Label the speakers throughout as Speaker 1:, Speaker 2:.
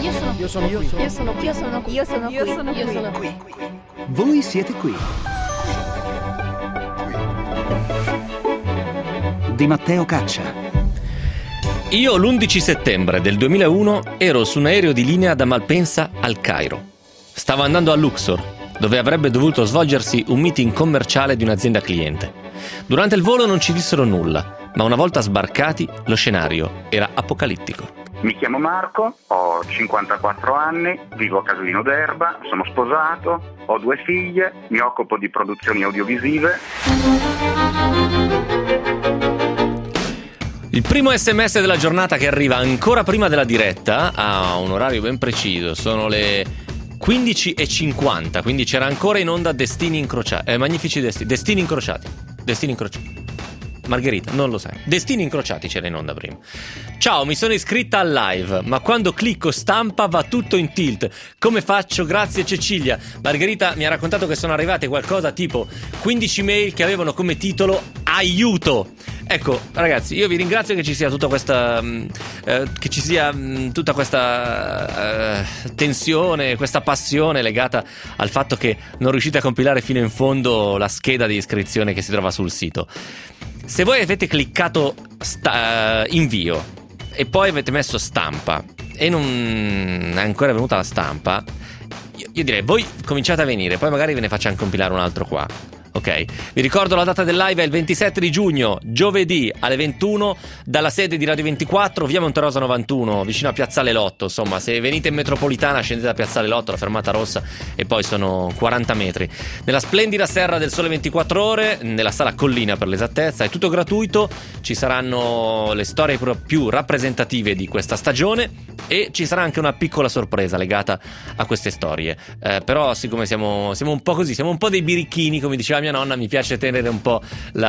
Speaker 1: qui.
Speaker 2: Voi siete qui. Di Matteo Caccia.
Speaker 3: Io l'11 settembre del 2001 ero su un aereo di linea da Malpensa al Cairo. Stavo andando a Luxor, dove avrebbe dovuto svolgersi un meeting commerciale di un'azienda cliente. Durante il volo non ci dissero nulla, ma una volta sbarcati lo scenario era apocalittico.
Speaker 4: Mi chiamo Marco, ho 54 anni, vivo a Casalino d'Erba, sono sposato, ho 2 figlie, mi occupo di produzioni audiovisive.
Speaker 3: Il primo SMS della giornata che arriva ancora prima della diretta, a un orario ben preciso, sono le 15:50, quindi c'era ancora in onda Destini Incrociati, Magnifici Destini Incrociati. Margherita, non lo sai. Destini Incrociati c'era in onda prima. Ciao, mi sono iscritta al live, ma quando clicco stampa va tutto in tilt. Come faccio? Grazie Cecilia. Margherita mi ha raccontato che sono arrivate qualcosa tipo 15 mail che avevano come titolo aiuto. Ecco, ragazzi, io vi ringrazio che ci sia tutta questa tensione, questa passione legata al fatto che non riuscite a compilare fino in fondo la scheda di iscrizione che si trova sul sito. Se voi avete cliccato invio e poi avete messo stampa e non è ancora venuta la stampa, io direi voi cominciate a venire, poi magari ve ne facciamo compilare un altro qua. Ok, vi ricordo la data del live è il 27 di giugno, giovedì alle 21, dalla sede di Radio 24, via Monterosa 91, vicino a Piazzale Lotto. Insomma, se venite in metropolitana scendete da Piazzale Lotto, la fermata rossa, e poi sono 40 metri. Nella splendida serra del Sole 24 Ore, nella sala Collina per l'esattezza, è tutto gratuito, ci saranno le storie più rappresentative di questa stagione e ci sarà anche una piccola sorpresa legata a queste storie. Però siccome siamo un po' così, siamo un po' dei birichini, come diceva mia nonna, mi piace tenere un po'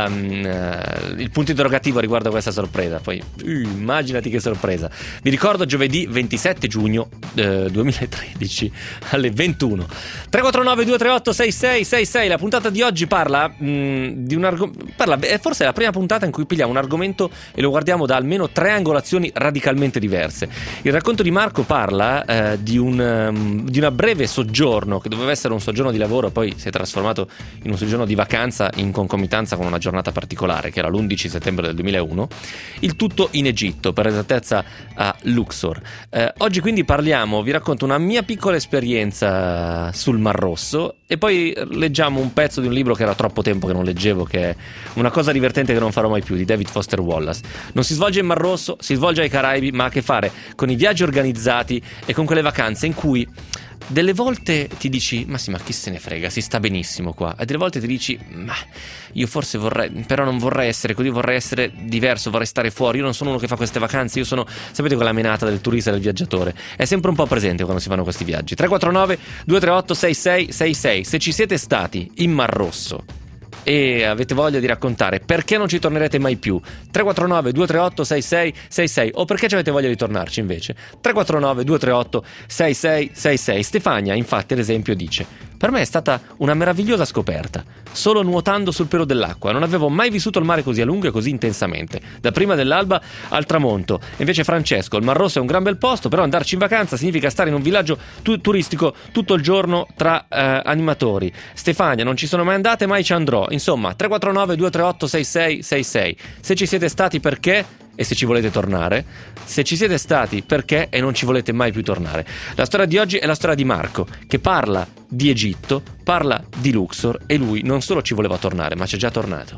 Speaker 3: il punto interrogativo riguardo a questa sorpresa. Poi immaginati che sorpresa. Vi ricordo giovedì 27 giugno 2013 alle 21. 349 238 6666. La puntata di oggi parla di un argomento, forse è la prima puntata in cui pigliamo un argomento e lo guardiamo da almeno 3 angolazioni radicalmente diverse. Il racconto di Marco parla di una breve soggiorno che doveva essere un soggiorno di lavoro, poi si è trasformato in un soggiorno di vacanza in concomitanza con una giornata particolare che era l'11 settembre del 2001, il tutto in Egitto, per esattezza a Luxor. Oggi quindi vi racconto una mia piccola esperienza sul Mar Rosso e poi leggiamo un pezzo di un libro che era troppo tempo che non leggevo, che è Una cosa divertente che non farò mai più, di David Foster Wallace. Non si svolge in Mar Rosso, si svolge ai Caraibi, ma ha a che fare con i viaggi organizzati e con quelle vacanze in cui delle volte ti dici ma chi se ne frega, si sta benissimo qua, e delle volte ti dici ma io forse però non vorrei essere così, vorrei essere diverso, vorrei stare fuori, io non sono uno che fa queste vacanze, io sono, sapete, quella menata del turista e del viaggiatore, è sempre un po' presente quando si fanno questi viaggi. 349 238 6666. Se ci siete stati in Mar Rosso e avete voglia di raccontare perché non ci tornerete mai più, 349 238 6666, o perché ci avete voglia di tornarci invece, 349 238 6666. Stefania infatti ad esempio dice: per me è stata una meravigliosa scoperta, solo nuotando sul pelo dell'acqua, non avevo mai vissuto il mare così a lungo e così intensamente, da prima dell'alba al tramonto. Invece Francesco: il Mar Rosso è un gran bel posto, però andarci in vacanza significa stare in un villaggio turistico tutto il giorno tra animatori. Stefania: non ci sono mai andate, mai ci andrò. Insomma, 349 238 6666. Se ci siete stati, perché? E se ci volete tornare. Se ci siete stati, perché? E non ci volete mai più tornare. La storia di oggi è la storia di Marco, che parla di Egitto, parla di Luxor, e lui non solo ci voleva tornare, ma c'è già tornato.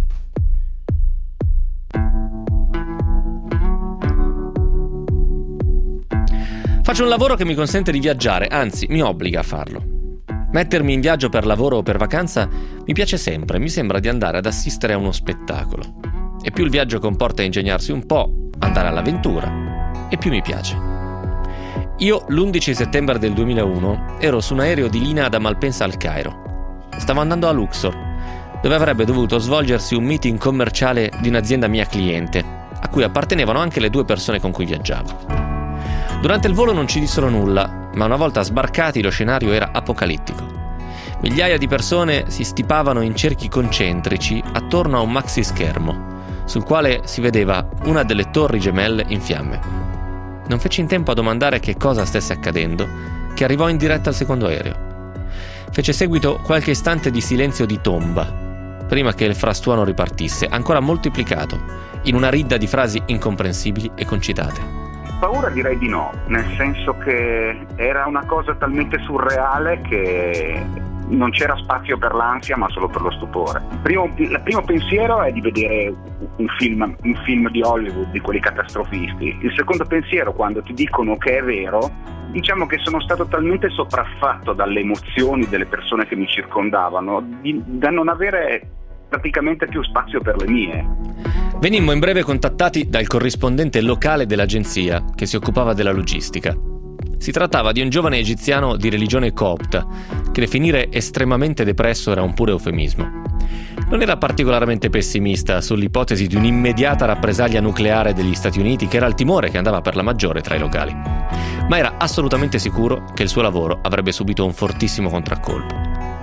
Speaker 3: Faccio un lavoro che mi consente di viaggiare, anzi mi obbliga a farlo. Mettermi in viaggio per lavoro o per vacanza mi piace sempre, mi sembra di andare ad assistere a uno spettacolo. E più il viaggio comporta ingegnarsi un po', andare all'avventura, e più mi piace. Io l'11 settembre del 2001 ero su un aereo di linea da Malpensa al Cairo. Stavo andando a Luxor, dove avrebbe dovuto svolgersi un meeting commerciale di un'azienda mia cliente, a cui appartenevano anche le 2 persone con cui viaggiavo. Durante il volo non ci dissero nulla, ma una volta sbarcati lo scenario era apocalittico. Migliaia di persone si stipavano in cerchi concentrici attorno a un maxi schermo, sul quale si vedeva una delle torri gemelle in fiamme. non fece in tempo a domandare che cosa stesse accadendo, che arrivò in diretta al secondo aereo. Fece seguito qualche istante di silenzio di tomba, prima che il frastuono ripartisse, ancora moltiplicato, in una ridda di frasi incomprensibili e concitate.
Speaker 4: Paura direi di no, nel senso che era una cosa talmente surreale che non c'era spazio per l'ansia ma solo per lo stupore. Il primo pensiero è di vedere un film di Hollywood, di quelli catastrofisti. Il secondo pensiero, quando ti dicono che è vero, diciamo che sono stato talmente sopraffatto dalle emozioni delle persone che mi circondavano da non avere praticamente più spazio per le mie.
Speaker 3: Venimmo in breve contattati dal corrispondente locale dell'agenzia che si occupava della logistica. Si trattava di un giovane egiziano di religione copta, che definire estremamente depresso era un puro eufemismo. Non era particolarmente pessimista sull'ipotesi di un'immediata rappresaglia nucleare degli Stati Uniti, che era il timore che andava per la maggiore tra i locali, ma era assolutamente sicuro che il suo lavoro avrebbe subito un fortissimo contraccolpo.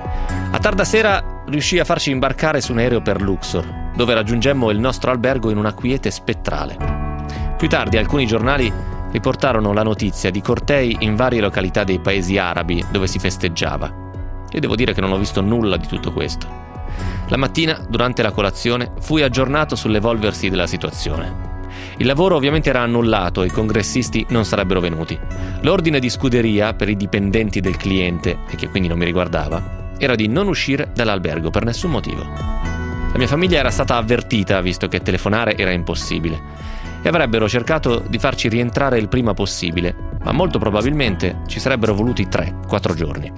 Speaker 3: A tarda sera riuscì a farci imbarcare su un aereo per Luxor, dove raggiungemmo il nostro albergo in una quiete spettrale. Più tardi alcuni giornali riportarono la notizia di cortei in varie località dei paesi arabi dove si festeggiava. Io devo dire che non ho visto nulla di tutto questo. La mattina, durante la colazione, fui aggiornato sull'evolversi della situazione. Il lavoro ovviamente era annullato e i congressisti non sarebbero venuti. L'ordine di scuderia per i dipendenti del cliente, e che quindi non mi riguardava, era di non uscire dall'albergo per nessun motivo. La mia famiglia era stata avvertita, visto che telefonare era impossibile, e avrebbero cercato di farci rientrare il prima possibile, ma molto probabilmente ci sarebbero voluti 3-4 giorni.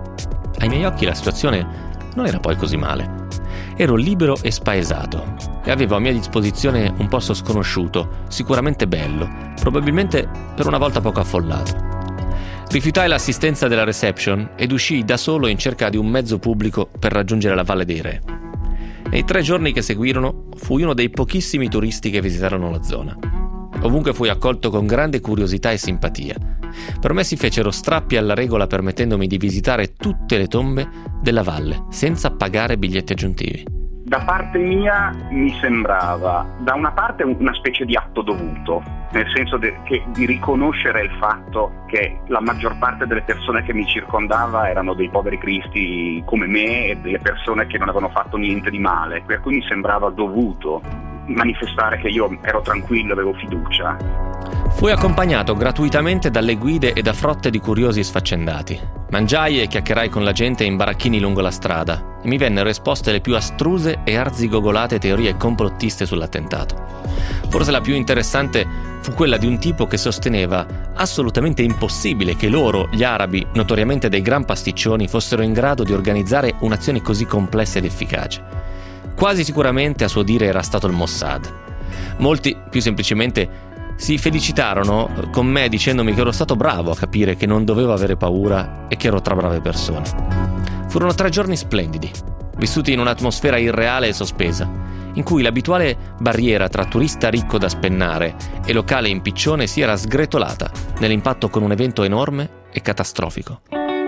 Speaker 3: Ai miei occhi la situazione non era poi così male. Ero libero e spaesato e avevo a mia disposizione un posto sconosciuto, sicuramente bello, probabilmente per una volta poco affollato. Rifiutai l'assistenza della reception ed uscii da solo in cerca di un mezzo pubblico per raggiungere la Valle dei Re. Nei 3 giorni che seguirono fui uno dei pochissimi turisti che visitarono la zona. Ovunque fui accolto con grande curiosità e simpatia. Per me si fecero strappi alla regola permettendomi di visitare tutte le tombe della valle senza pagare biglietti aggiuntivi.
Speaker 4: Da parte mia mi sembrava da una parte una specie di atto dovuto, nel senso di riconoscere il fatto che la maggior parte delle persone che mi circondava erano dei poveri cristi come me e delle persone che non avevano fatto niente di male, per cui mi sembrava dovuto manifestare che io ero tranquillo, avevo fiducia.
Speaker 3: Fui accompagnato gratuitamente dalle guide e da frotte di curiosi sfaccendati. Mangiai e chiacchierai con la gente in baracchini lungo la strada e mi vennero esposte le più astruse e arzigogolate teorie complottiste sull'attentato. Forse la più interessante fu quella di un tipo che sosteneva assolutamente impossibile che loro, gli arabi, notoriamente dei gran pasticcioni, fossero in grado di organizzare un'azione così complessa ed efficace. Quasi sicuramente a suo dire era stato il Mossad. Molti, più semplicemente, si felicitarono con me dicendomi che ero stato bravo a capire che non dovevo avere paura e che ero tra brave persone. Furono 3 giorni splendidi, vissuti in un'atmosfera irreale e sospesa, in cui l'abituale barriera tra turista ricco da spennare e locale impiccione si era sgretolata nell'impatto con un evento enorme e catastrofico.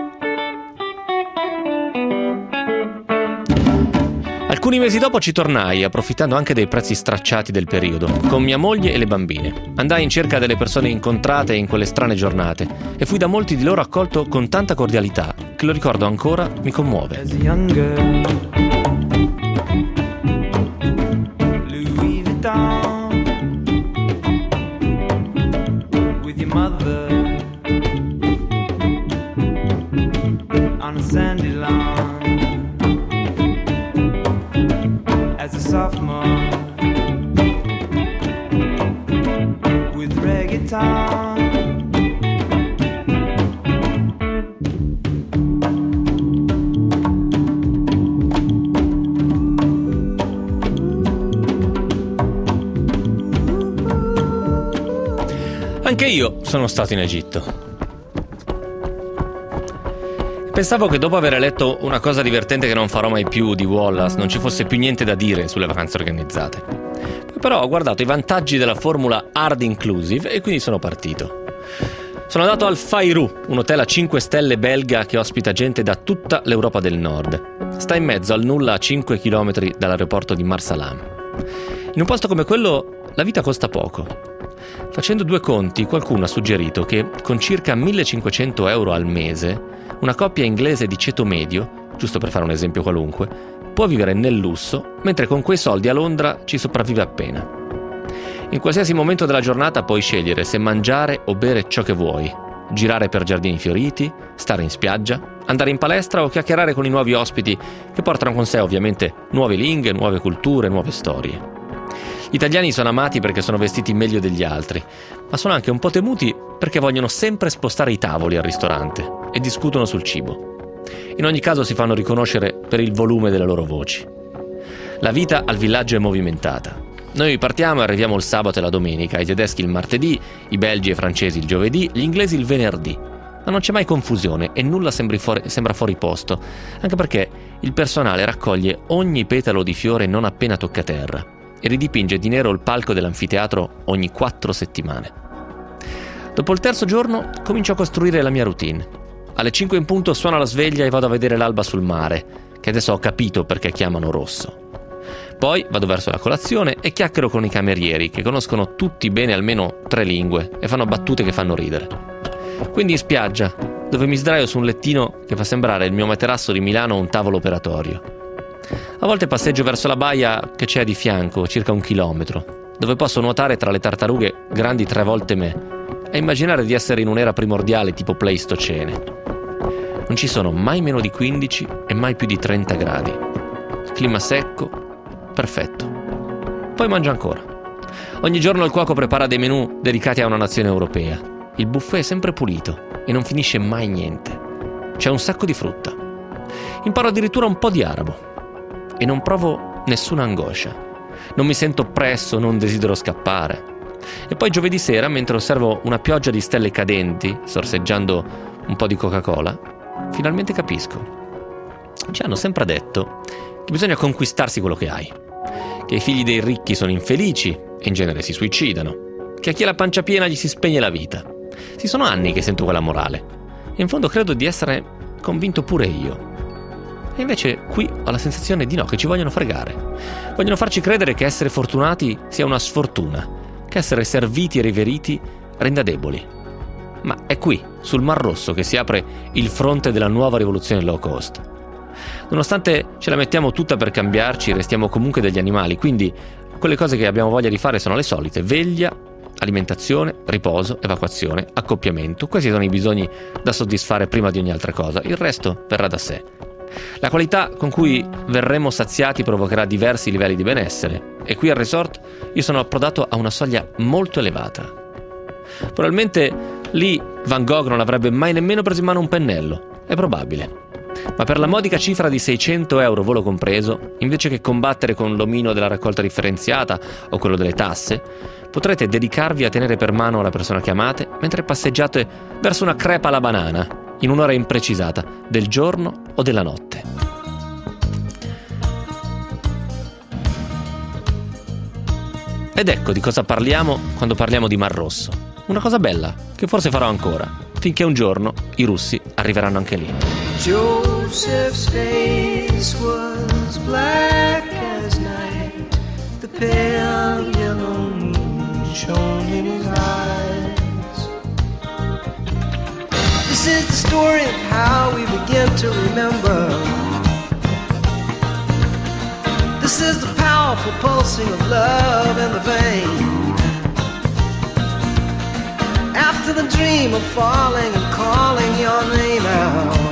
Speaker 3: Alcuni mesi dopo ci tornai, approfittando anche dei prezzi stracciati del periodo, con mia moglie e le bambine. Andai in cerca delle persone incontrate in quelle strane giornate e fui da molti di loro accolto con tanta cordialità che, lo ricordo ancora, mi commuove.
Speaker 1: Sophomore with reggaeton.
Speaker 3: Anche io sono stato in Egitto. Pensavo che dopo aver letto Una cosa divertente che non farò mai più di Wallace non ci fosse più niente da dire sulle vacanze organizzate. Poi però ho guardato i vantaggi della formula hard inclusive e quindi sono partito. Sono andato al Fayroux, un hotel a 5 stelle belga che ospita gente da tutta l'Europa del Nord. Sta in mezzo al nulla a 5 km dall'aeroporto di Marsalam. In un posto come quello la vita costa poco. Facendo due conti, qualcuno ha suggerito che con circa 1.500 euro al mese, una coppia inglese di ceto medio, giusto per fare un esempio qualunque, può vivere nel lusso, mentre con quei soldi a Londra ci sopravvive appena. In qualsiasi momento della giornata puoi scegliere se mangiare o bere ciò che vuoi, girare per giardini fioriti, stare in spiaggia, andare in palestra o chiacchierare con i nuovi ospiti che portano con sé ovviamente nuove lingue, nuove culture, nuove storie. Gli italiani sono amati perché sono vestiti meglio degli altri, ma sono anche un po' temuti perché vogliono sempre spostare i tavoli al ristorante e discutono sul cibo. In ogni caso si fanno riconoscere per il volume delle loro voci. La vita al villaggio è movimentata. Noi partiamo e arriviamo il sabato e la domenica, i tedeschi il martedì, i belgi e i francesi il giovedì, gli inglesi il venerdì. Ma non c'è mai confusione e nulla sembra fuori posto, anche perché il personale raccoglie ogni petalo di fiore non appena tocca terra e ridipinge di nero il palco dell'anfiteatro ogni 4 settimane. Dopo il terzo giorno comincio a costruire la mia routine. Alle 5 in punto suona la sveglia e vado a vedere l'alba sul mare, che adesso ho capito perché chiamano rosso. Poi vado verso la colazione e chiacchiero con i camerieri, che conoscono tutti bene almeno 3 lingue e fanno battute che fanno ridere. Quindi in spiaggia, dove mi sdraio su un lettino che fa sembrare il mio materasso di Milano un tavolo operatorio. A volte passeggio verso la baia che c'è di fianco, circa 1 chilometro, dove posso nuotare tra le tartarughe grandi 3 volte me e immaginare di essere in un'era primordiale tipo Pleistocene. Non ci sono mai meno di 15 e mai più di 30 gradi. Clima secco, perfetto. Poi mangio ancora. Ogni giorno il cuoco prepara dei menù dedicati a una nazione europea. Il buffet è sempre pulito e non finisce mai niente. C'è un sacco di frutta. Imparo addirittura un po' di arabo e non provo nessuna angoscia. Non mi sento oppresso, non desidero scappare. E poi giovedì sera, mentre osservo una pioggia di stelle cadenti, sorseggiando un po' di Coca-Cola, finalmente capisco. Ci hanno sempre detto che bisogna conquistarsi quello che hai, che i figli dei ricchi sono infelici e in genere si suicidano, che a chi ha la pancia piena gli si spegne la vita. Sì, sono anni che sento quella morale e in fondo credo di essere convinto pure io. E invece qui ho la sensazione di no, che ci vogliono fregare. Vogliono farci credere che essere fortunati sia una sfortuna, che essere serviti e riveriti renda deboli. Ma è qui, sul Mar Rosso, che si apre il fronte della nuova rivoluzione low cost. Nonostante ce la mettiamo tutta per cambiarci, restiamo comunque degli animali, quindi quelle cose che abbiamo voglia di fare sono le solite: veglia, alimentazione, riposo, evacuazione, accoppiamento. Questi sono i bisogni da soddisfare prima di ogni altra cosa, il resto verrà da sé. La qualità con cui verremo saziati provocherà diversi livelli di benessere e qui al resort io sono approdato a una soglia molto elevata. Probabilmente lì Van Gogh non avrebbe mai nemmeno preso in mano un pennello, è probabile. Ma per la modica cifra di 600 euro volo compreso, invece che combattere con l'omino della raccolta differenziata o quello delle tasse, potrete dedicarvi a tenere per mano la persona che amate mentre passeggiate verso una crepa alla banana, in un'ora imprecisata, del giorno o della notte. Ed ecco di cosa parliamo quando parliamo di Mar Rosso. Una cosa bella, che forse farò ancora, finché un giorno i russi arriveranno anche lì.
Speaker 1: Joseph's face was black as night. The pale yellow moon shone in his eyes. This is the story of how we begin to remember. This is the powerful pulsing of love in the vein. After the dream of falling and calling your name out.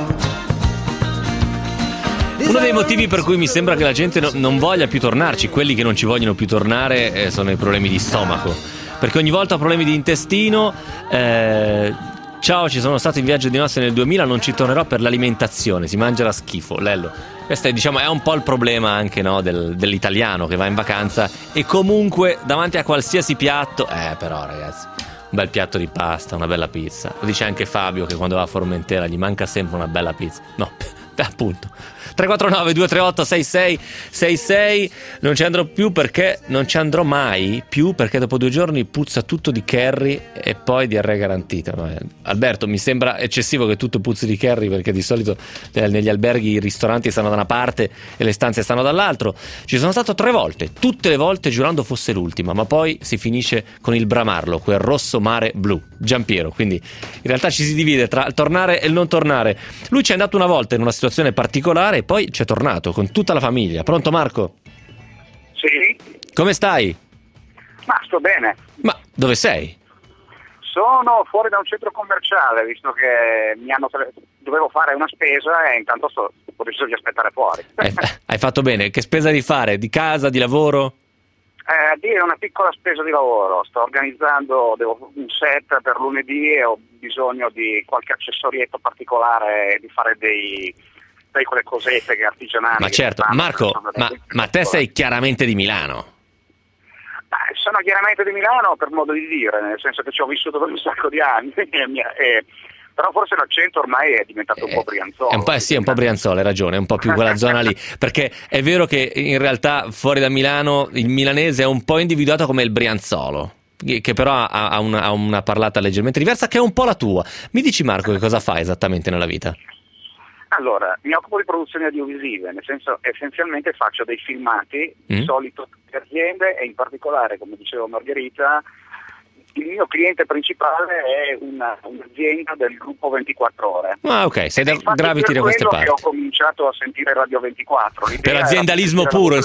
Speaker 3: Uno dei motivi per cui mi sembra che la gente non voglia più tornarci, quelli che non ci vogliono più tornare, sono i problemi di stomaco. Perché ogni volta ho problemi di intestino. Ciao, ci sono stato in viaggio di nozze nel 2000, non ci tornerò per l'alimentazione, si mangia da schifo, lello. Questo è, diciamo, è un po' il problema anche, no, dell'italiano che va in vacanza e comunque davanti a qualsiasi piatto, però ragazzi, un bel piatto di pasta, una bella pizza. Lo dice anche Fabio che quando va a Formentera gli manca sempre una bella pizza. No, Appunto. 349 238 6666. Non ci andrò più perché non ci andrò mai più, perché dopo 2 giorni puzza tutto di curry e poi diarrea garantita. Ma, Alberto, mi sembra eccessivo che tutto puzzi di curry, perché di solito negli alberghi i ristoranti stanno da una parte e le stanze stanno dall'altro. Ci sono stato 3 volte, tutte le volte giurando fosse l'ultima, ma poi si finisce con il bramarlo, quel rosso mare blu. Giampiero, quindi in realtà ci si divide tra il tornare e il non tornare. Lui ci è andato una volta in una situazione particolare e poi ci è tornato con tutta la famiglia. Pronto Marco?
Speaker 4: Sì?
Speaker 3: Come stai?
Speaker 4: Ma sto bene.
Speaker 3: Ma dove sei?
Speaker 4: Sono fuori da un centro commerciale, visto che dovevo fare una spesa e intanto ho deciso di aspettare fuori.
Speaker 3: Hai fatto bene. Che spesa di fare? Di casa, di lavoro?
Speaker 4: Dire una piccola spesa di lavoro. Sto organizzando un set per lunedì e ho bisogno di qualche accessorietto particolare, di fare quelle cosette che artigianali.
Speaker 3: Ma certo, Marco, ma te sei chiaramente di Milano.
Speaker 4: Sono chiaramente di Milano per modo di dire, nel senso che ci ho vissuto per un sacco di anni, però forse l'accento ormai è diventato un po' brianzolo.
Speaker 3: È un po' brianzolo, hai ragione, è un po' più quella zona lì, perché è vero che in realtà fuori da Milano il milanese è un po' individuato come il brianzolo, che però ha una parlata leggermente diversa, che è un po' la tua. Mi dici Marco che cosa fai esattamente nella vita?
Speaker 4: Allora, mi occupo di produzioni audiovisive, nel senso essenzialmente faccio dei filmati, di solito per aziende, e in particolare, come diceva Margherita, il mio cliente principale è un'azienda del gruppo 24 Ore.
Speaker 3: Ah, ok, graviti da queste parti.
Speaker 4: Che ho cominciato a sentire Radio 24.
Speaker 3: Per aziendalismo puro,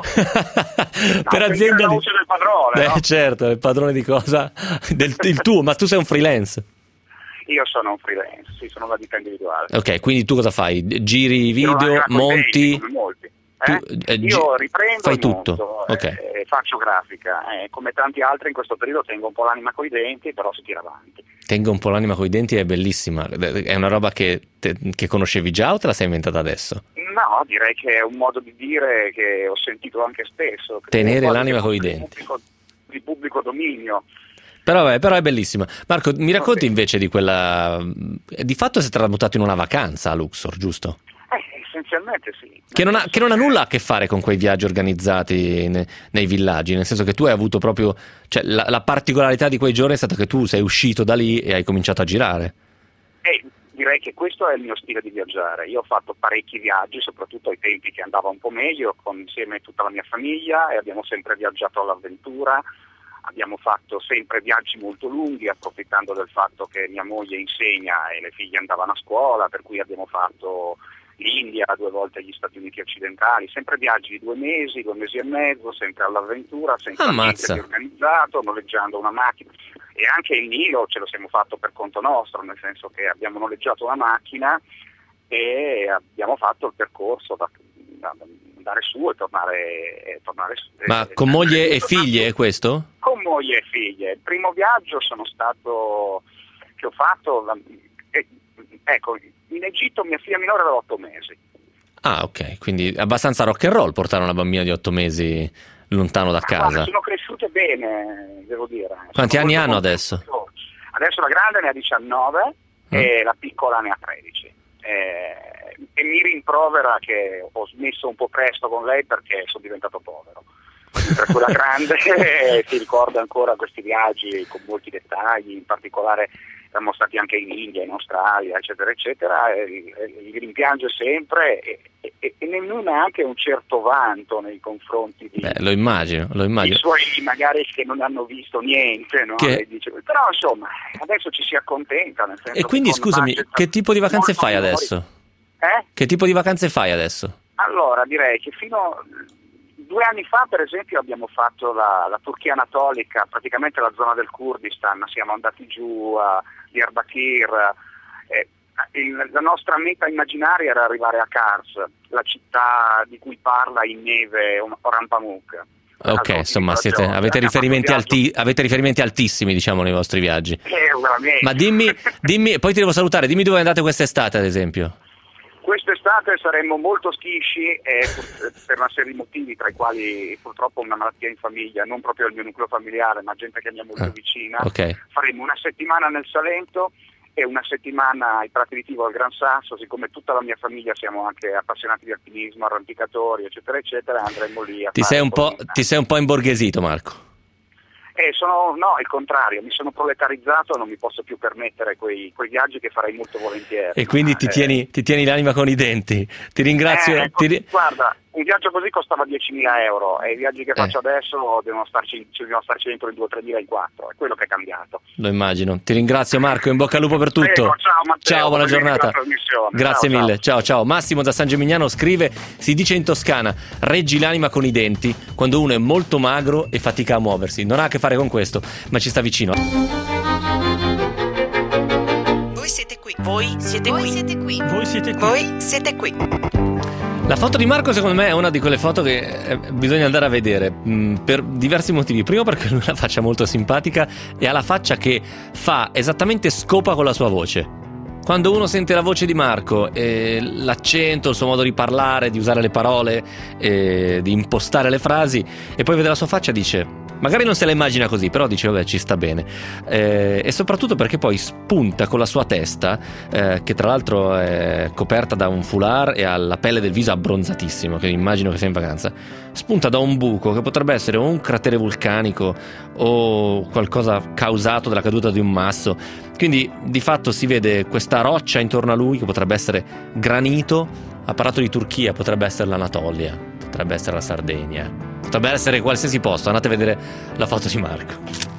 Speaker 3: per aziendalismo.
Speaker 4: La voce del padrone, no?
Speaker 3: Certo, il padrone di cosa? Il tuo, ma tu sei un freelance.
Speaker 4: Io sono un freelance, sì, sono una ditta individuale.
Speaker 3: Ok, quindi tu cosa fai? Giri video, monti?
Speaker 4: Come molti.
Speaker 3: Io
Speaker 4: riprendo,
Speaker 3: fai
Speaker 4: monto,
Speaker 3: tutto. Okay.
Speaker 4: Faccio grafica, come tanti altri in questo periodo tengo un po' l'anima coi denti, però si tira avanti.
Speaker 3: Tengo un po' l'anima coi denti è bellissima. È una roba che conoscevi già o te la sei inventata adesso?
Speaker 4: No, direi che è un modo di dire che ho sentito anche spesso.
Speaker 3: Tenere l'anima coi denti.
Speaker 4: Di pubblico dominio.
Speaker 3: Però è bellissima. Marco, mi racconti invece di quella... Di fatto si è tramutato in una vacanza a Luxor, giusto?
Speaker 4: Essenzialmente sì.
Speaker 3: Che non ha nulla a che fare con quei viaggi organizzati nei villaggi, nel senso che tu hai avuto proprio... Cioè, la particolarità di quei giorni è stata che tu sei uscito da lì e hai cominciato a girare.
Speaker 4: Direi che questo è il mio stile di viaggiare. Io ho fatto parecchi viaggi, soprattutto ai tempi che andava un po' meglio, insieme a tutta la mia famiglia, e abbiamo sempre viaggiato all'avventura. Abbiamo fatto sempre viaggi molto lunghi, approfittando del fatto che mia moglie insegna e le figlie andavano a scuola, per cui abbiamo fatto l'India, 2 volte gli Stati Uniti occidentali, sempre viaggi di 2 mesi, 2 mesi e mezzo, sempre all'avventura, senza niente di organizzato, noleggiando una macchina. E anche il Nilo ce lo siamo fatto per conto nostro, nel senso che abbiamo noleggiato una macchina e abbiamo fatto il percorso da andare su e tornare su.
Speaker 3: Ma con moglie e figlie è questo?
Speaker 4: Con moglie e figlie. Il primo viaggio che ho fatto, ecco, in Egitto mia figlia minore aveva 8 mesi.
Speaker 3: Ah, ok, quindi abbastanza rock and roll portare una bambina di 8 mesi lontano da casa.
Speaker 4: Guarda, sono cresciute bene, devo dire.
Speaker 3: Quanti anni hanno adesso?
Speaker 4: Adesso la grande ne ha 19 e la piccola ne ha 13. E mi rimprovera che ho smesso un po' presto con lei perché sono diventato povero. Per quella grande si ricorda ancora questi viaggi con molti dettagli, in particolare siamo stati anche in India, in Australia, eccetera, eccetera, e li rimpiange sempre e nemmeno anche un certo vanto nei confronti di...
Speaker 3: lo immagino.
Speaker 4: I suoi magari che non hanno visto niente, no? Però insomma, adesso ci si accontenta. Nel senso,
Speaker 3: e quindi scusami, che tipo di vacanze fai adesso? Che tipo di vacanze fai adesso?
Speaker 4: Allora, direi che fino 2 anni fa, per esempio, abbiamo fatto la Turchia anatolica, praticamente la zona del Kurdistan, siamo andati giù a Diyarbakir. La nostra meta immaginaria era arrivare a Kars, la città di cui parla in neve Orhan Pamuk.
Speaker 3: Ok, insomma, avete riferimenti altissimi, diciamo, nei vostri viaggi. Ma dimmi, poi ti devo salutare, dimmi dove andate quest'estate, ad esempio.
Speaker 4: Quest'estate saremmo molto schisci per una serie di motivi, tra i quali purtroppo una malattia in famiglia, non proprio il mio nucleo familiare, ma gente che mi è molto vicina.
Speaker 3: Okay.
Speaker 4: Faremo una settimana nel Salento e una settimana ai Prati di Tivo al Gran Sasso. Siccome tutta la mia famiglia siamo anche appassionati di alpinismo, arrampicatori, eccetera, eccetera, andremo lì a
Speaker 3: Ti sei un po' imborghesito, Marco.
Speaker 4: No, il contrario, mi sono proletarizzato, non mi posso più permettere quei viaggi che farei molto volentieri.
Speaker 3: E quindi ti tieni l'anima con i denti. Ti ringrazio.
Speaker 4: Guarda, un viaggio così costava 10.000 euro e i viaggi che faccio adesso devono starci dentro in 2 o 3.000 in 4, è quello che è cambiato.
Speaker 3: Lo immagino. Ti ringrazio, Marco, in bocca al lupo per tutto.
Speaker 4: Prego, ciao Matteo,
Speaker 3: ciao, buona giornata. Grazie
Speaker 4: ciao,
Speaker 3: mille. Ciao. Massimo da San Gimignano scrive: si dice in Toscana, reggi l'anima con i denti quando uno è molto magro e fatica a muoversi. Non ha a che fare con questo, ma ci sta vicino.
Speaker 5: Voi siete qui. Voi siete qui.
Speaker 3: Voi siete qui.
Speaker 5: Voi siete qui.
Speaker 3: La foto di Marco secondo me è una di quelle foto che bisogna andare a vedere per diversi motivi. Primo perché lui ha la faccia molto simpatica e ha la faccia che fa esattamente scopa con la sua voce. Quando uno sente la voce di Marco, l'accento, il suo modo di parlare, di usare le parole, di impostare le frasi, e poi vede la sua faccia, dice, magari non se la immagina così, però dice vabbè, ci sta bene, e soprattutto perché poi spunta con la sua testa, che tra l'altro è coperta da un foulard e ha la pelle del viso abbronzatissimo, che immagino che sia in vacanza, spunta da un buco che potrebbe essere o un cratere vulcanico o qualcosa causato dalla caduta di un masso. Quindi di fatto si vede questa roccia intorno a lui che potrebbe essere granito. Ha parlato di Turchia, potrebbe essere l'Anatolia, potrebbe essere la Sardegna, potrebbe essere qualsiasi posto. Andate a vedere la foto di Marco.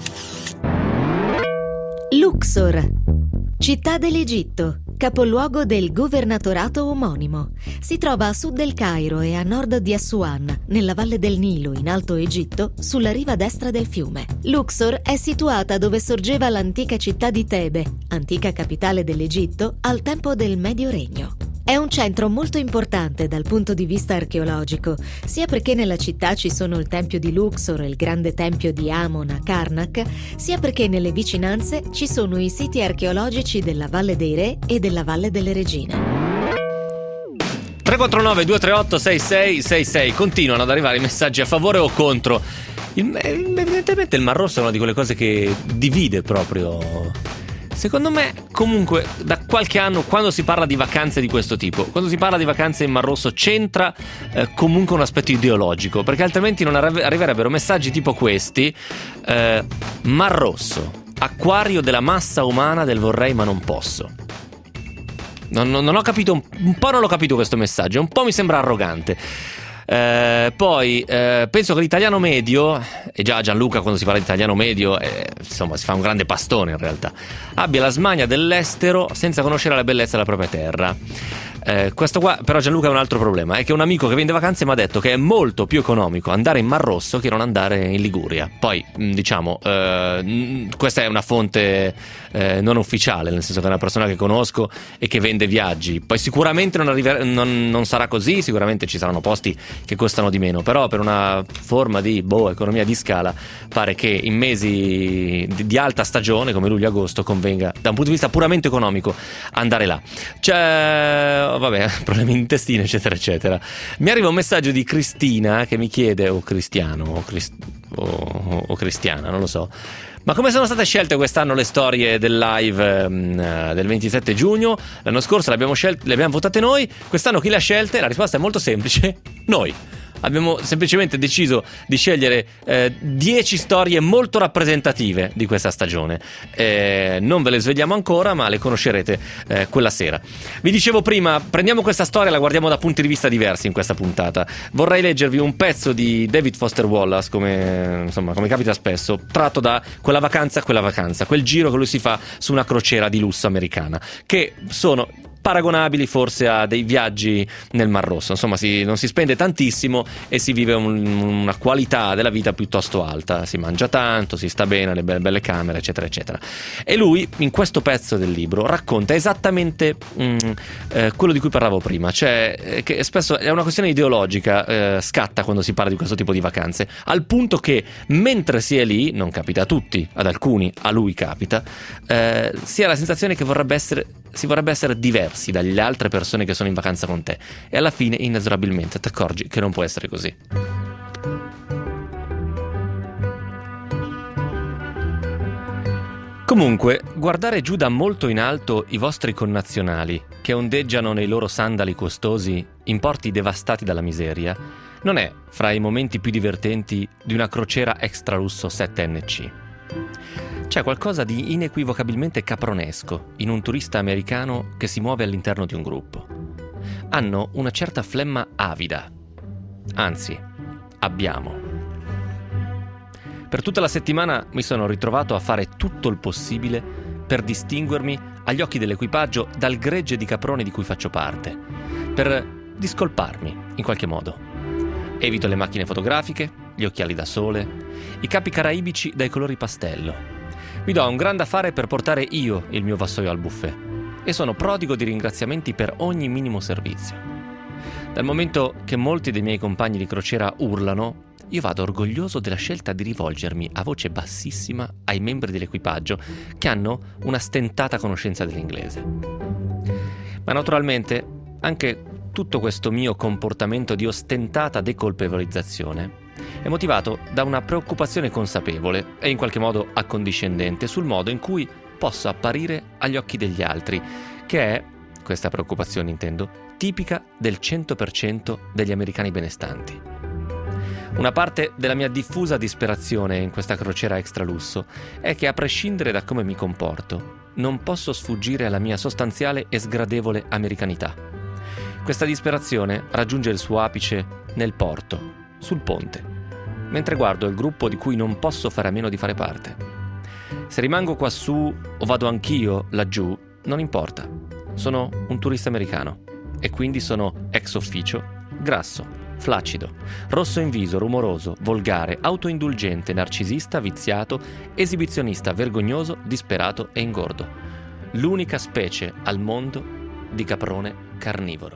Speaker 6: Luxor, città dell'Egitto, capoluogo del governatorato omonimo. Si trova a sud del Cairo e a nord di Assuan, nella valle del Nilo, in Alto Egitto, sulla riva destra del fiume. Luxor è situata dove sorgeva l'antica città di Tebe, antica capitale dell'Egitto al tempo del Medio Regno. È un centro molto importante dal punto di vista archeologico, sia perché nella città ci sono il tempio di Luxor e il grande tempio di Amon a Karnak, sia perché nelle vicinanze ci sono i siti archeologici della Valle dei Re e della Valle delle Regine.
Speaker 3: 349 238 6666. Continuano ad arrivare i messaggi a favore o contro. Evidentemente il Mar Rosso è una di quelle cose che divide proprio. Secondo me, comunque, da qualche anno, quando si parla di vacanze di questo tipo, quando si parla di vacanze in Mar Rosso, c'entra comunque un aspetto ideologico, perché altrimenti non arriverebbero messaggi tipo questi: Mar Rosso, acquario della massa umana del vorrei ma non posso. Non ho capito, un po' non l'ho capito questo messaggio, un po' mi sembra arrogante. Poi penso che l'italiano medio, e già Gianluca quando si parla di italiano medio insomma si fa un grande pastone in realtà, abbia la smania dell'estero senza conoscere la bellezza della propria terra. Questo qua però, Gianluca, è un altro problema, è che un amico che vende vacanze mi ha detto che è molto più economico andare in Mar Rosso che non andare in Liguria. Poi diciamo questa è una fonte non ufficiale, nel senso che è una persona che conosco e che vende viaggi. Poi sicuramente non sarà così, sicuramente ci saranno posti che costano di meno, però per una forma di economia di scala pare che in mesi di alta stagione come luglio e agosto convenga da un punto di vista puramente economico andare là. C'è problemi intestini eccetera eccetera. Mi arriva un messaggio di Cristina che mi chiede, o Cristiano o Cristiana, non lo so, ma come sono state scelte quest'anno le storie del live del 27 giugno? L'anno scorso le abbiamo votate noi, quest'anno chi le ha scelte? La risposta è molto semplice: noi. Abbiamo semplicemente deciso di scegliere 10 storie molto rappresentative di questa stagione. Non ve le svegliamo ancora, ma le conoscerete quella sera. Vi dicevo prima, prendiamo questa storia e la guardiamo da punti di vista diversi in questa puntata. Vorrei leggervi un pezzo di David Foster Wallace, come capita spesso, tratto da quella vacanza, quel giro che lui si fa su una crociera di lusso americana, che sono paragonabili forse a dei viaggi nel Mar Rosso. Insomma, non si spende tantissimo e si vive una qualità della vita piuttosto alta, si mangia tanto, si sta bene, le belle camere eccetera eccetera. E lui in questo pezzo del libro racconta esattamente quello di cui parlavo prima, cioè che spesso è una questione ideologica, scatta quando si parla di questo tipo di vacanze, al punto che mentre si è lì, non capita a tutti, ad alcuni, a lui capita, si ha la sensazione che si vorrebbe essere diversi dalle altre persone che sono in vacanza con te, e alla fine inesorabilmente ti accorgi che non può essere così. Comunque, guardare giù da molto in alto i vostri connazionali che ondeggiano nei loro sandali costosi in porti devastati dalla miseria non è fra i momenti più divertenti di una crociera extralusso 7NC. C'è qualcosa di inequivocabilmente capronesco in un turista americano che si muove all'interno di un gruppo. Hanno una certa flemma avida. Anzi, abbiamo. Per tutta la settimana mi sono ritrovato a fare tutto il possibile per distinguermi agli occhi dell'equipaggio dal gregge di caproni di cui faccio parte, per discolparmi in qualche modo. Evito le macchine fotografiche, gli occhiali da sole, i capi caraibici dai colori pastello. Mi do un gran da fare per portare io il mio vassoio al buffet e sono prodigo di ringraziamenti per ogni minimo servizio. Dal momento che molti dei miei compagni di crociera urlano, io vado orgoglioso della scelta di rivolgermi a voce bassissima ai membri dell'equipaggio che hanno una stentata conoscenza dell'inglese. Ma naturalmente anche tutto questo mio comportamento di ostentata decolpevolizzazione è motivato da una preoccupazione consapevole e in qualche modo accondiscendente sul modo in cui posso apparire agli occhi degli altri, che è, questa preoccupazione intendo, tipica del 100% degli americani benestanti. Una parte della mia diffusa disperazione in questa crociera extralusso è che, a prescindere da come mi comporto, non posso sfuggire alla mia sostanziale e sgradevole americanità. Questa disperazione raggiunge il suo apice nel porto, sul ponte, mentre guardo il gruppo di cui non posso fare a meno di fare parte. Se rimango quassù o vado anch'io laggiù, non importa. Sono un turista americano e quindi sono ex officio, grasso, flaccido, rosso in viso, rumoroso, volgare, autoindulgente, narcisista, viziato, esibizionista, vergognoso, disperato e ingordo. L'unica specie al mondo di caprone carnivoro.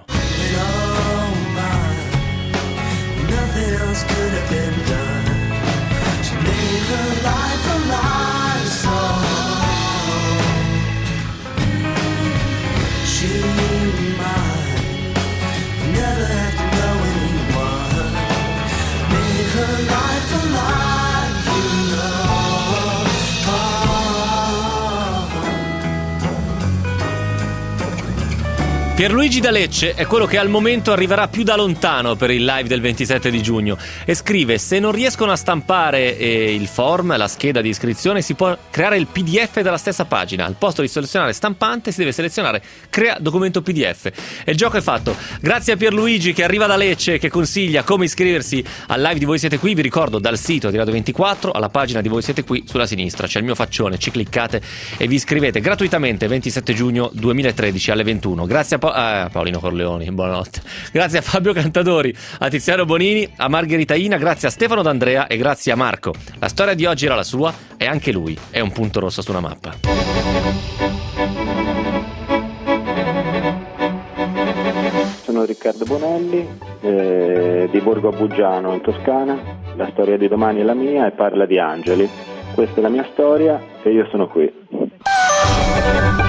Speaker 3: Pierluigi da Lecce è quello che al momento arriverà più da lontano per il live del 27 di giugno e scrive: se non riescono a stampare il form, la scheda di iscrizione, si può creare il PDF dalla stessa pagina. Al posto di selezionare stampante si deve selezionare crea documento PDF e il gioco è fatto. Grazie a Pierluigi che arriva da Lecce, che consiglia come iscriversi al live di Voi Siete Qui. Vi ricordo, dal sito di Radio 24 alla pagina di Voi Siete Qui sulla sinistra c'è il mio faccione, ci cliccate e vi iscrivete gratuitamente 27 giugno 2013 alle 21. Grazie a Paolino Corleoni, buonanotte. Grazie a Fabio Cantadori, a Tiziano Bonini, a Margherita Ina, grazie a Stefano D'Andrea e grazie a Marco. La storia di oggi era la sua e anche lui è un punto rosso su una mappa.
Speaker 7: Sono Riccardo Bonelli, di Borgo Abuggiano in Toscana. La storia di domani è la mia e parla di angeli. Questa è la mia storia e io sono qui.